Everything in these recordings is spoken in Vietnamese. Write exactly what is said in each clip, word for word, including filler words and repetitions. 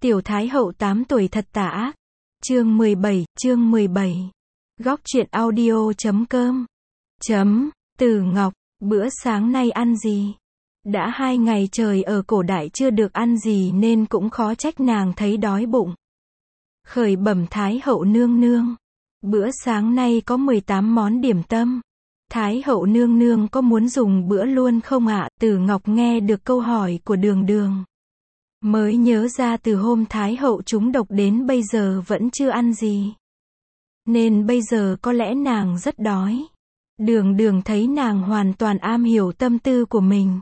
Tiểu Thái hậu tám tuổi thật tà ác. Chương mười bảy, chương mười bảy. Góc truyện audio chấm com. Chấm, Từ Ngọc, bữa sáng nay ăn gì? Đã hai ngày trời ở cổ đại chưa được ăn gì nên cũng khó trách nàng thấy đói bụng. Khởi bẩm Thái hậu nương nương. Bữa sáng nay có mười tám món điểm tâm. Thái hậu nương nương có muốn dùng bữa luôn không ạ? Từ Ngọc nghe được câu hỏi của Đường Đường. Mới nhớ ra từ hôm Thái hậu trúng độc đến bây giờ vẫn chưa ăn gì. Nên bây giờ có lẽ nàng rất đói. Đường Đường thấy nàng hoàn toàn am hiểu tâm tư của mình.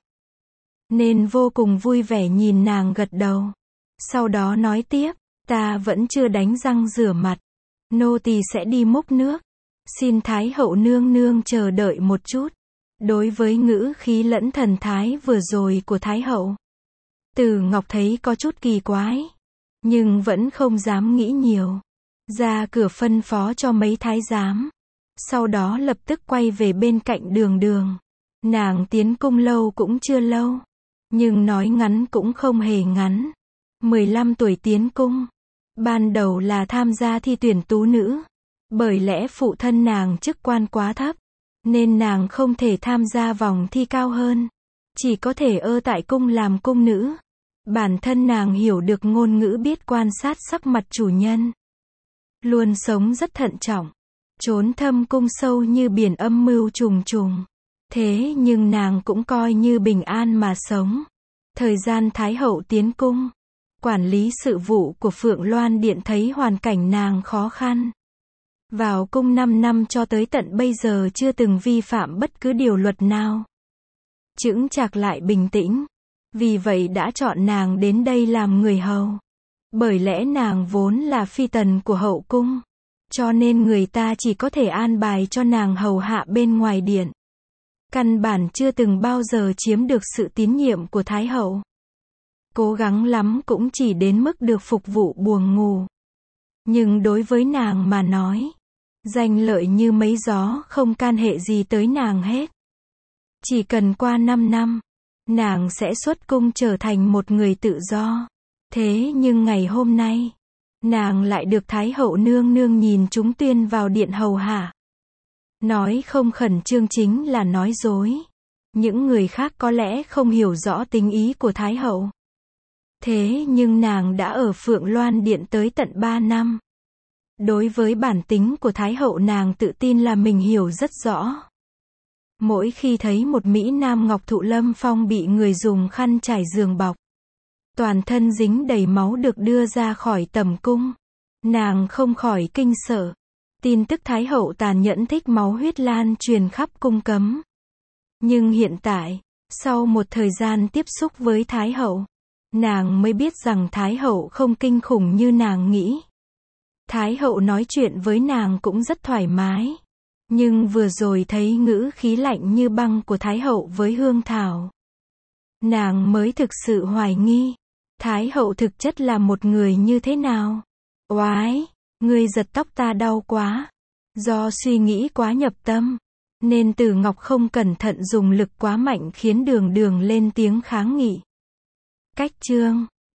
Nên vô cùng vui vẻ nhìn nàng gật đầu. Sau đó nói tiếp, ta vẫn chưa đánh răng rửa mặt. Nô tỳ sẽ đi múc nước. Xin Thái hậu nương nương chờ đợi một chút. Đối với ngữ khí lẫn thần thái vừa rồi của Thái hậu, Từ Ngọc thấy có chút kỳ quái. Nhưng vẫn không dám nghĩ nhiều. Ra cửa phân phó cho mấy thái giám. Sau đó lập tức quay về bên cạnh Đường Đường. Nàng tiến cung lâu cũng chưa lâu. Nhưng nói ngắn cũng không hề ngắn. mười lăm tuổi tiến cung. Ban đầu là tham gia thi tuyển tú nữ. Bởi lẽ phụ thân nàng chức quan quá thấp. Nên nàng không thể tham gia vòng thi cao hơn. Chỉ có thể ơ tại cung làm cung nữ. Bản thân nàng hiểu được ngôn ngữ, biết quan sát sắc mặt chủ nhân. Luôn sống rất thận trọng. Trốn thâm cung sâu như biển âm mưu trùng trùng. Thế nhưng nàng cũng coi như bình an mà sống. Thời gian Thái hậu tiến cung, quản lý sự vụ của Phượng Loan Điện thấy hoàn cảnh nàng khó khăn. Vào cung năm năm cho tới tận bây giờ chưa từng vi phạm bất cứ điều luật nào. Chững chạc lại bình tĩnh. Vì vậy đã chọn nàng đến đây làm người hầu. Bởi lẽ nàng vốn là phi tần của hậu cung. Cho nên người ta chỉ có thể an bài cho nàng hầu hạ bên ngoài điện. Căn bản chưa từng bao giờ chiếm được sự tín nhiệm của Thái hậu. Cố gắng lắm cũng chỉ đến mức được phục vụ buồng ngủ. Nhưng đối với nàng mà nói, danh lợi như mấy gió không can hệ gì tới nàng hết. Chỉ cần qua năm năm, nàng sẽ xuất cung trở thành một người tự do. Thế nhưng ngày hôm nay, nàng lại được Thái hậu nương nương nhìn trúng tuyên vào điện hầu hạ. Nói không khẩn trương chính là nói dối. Những người khác có lẽ không hiểu rõ tình ý của Thái hậu. Thế nhưng nàng đã ở Phượng Loan Điện tới tận ba năm. Đối với bản tính của Thái hậu nàng tự tin là mình hiểu rất rõ. Mỗi khi thấy một Mỹ Nam Ngọc Thụ Lâm Phong bị người dùng khăn trải giường bọc, toàn thân dính đầy máu được đưa ra khỏi tầm cung, nàng không khỏi kinh sợ. Tin tức Thái hậu tàn nhẫn thích máu huyết lan truyền khắp cung cấm. Nhưng hiện tại, sau một thời gian tiếp xúc với Thái hậu, nàng mới biết rằng Thái hậu không kinh khủng như nàng nghĩ. Thái hậu nói chuyện với nàng cũng rất thoải mái. Nhưng vừa rồi thấy ngữ khí lạnh như băng của Thái hậu với Hương Thảo, nàng mới thực sự hoài nghi. Thái hậu thực chất là một người như thế nào? Oái, ngươi giật tóc ta đau quá. Do suy nghĩ quá nhập tâm, nên Từ Ngọc không cẩn thận dùng lực quá mạnh khiến Đường Đường lên tiếng kháng nghị. Cách chương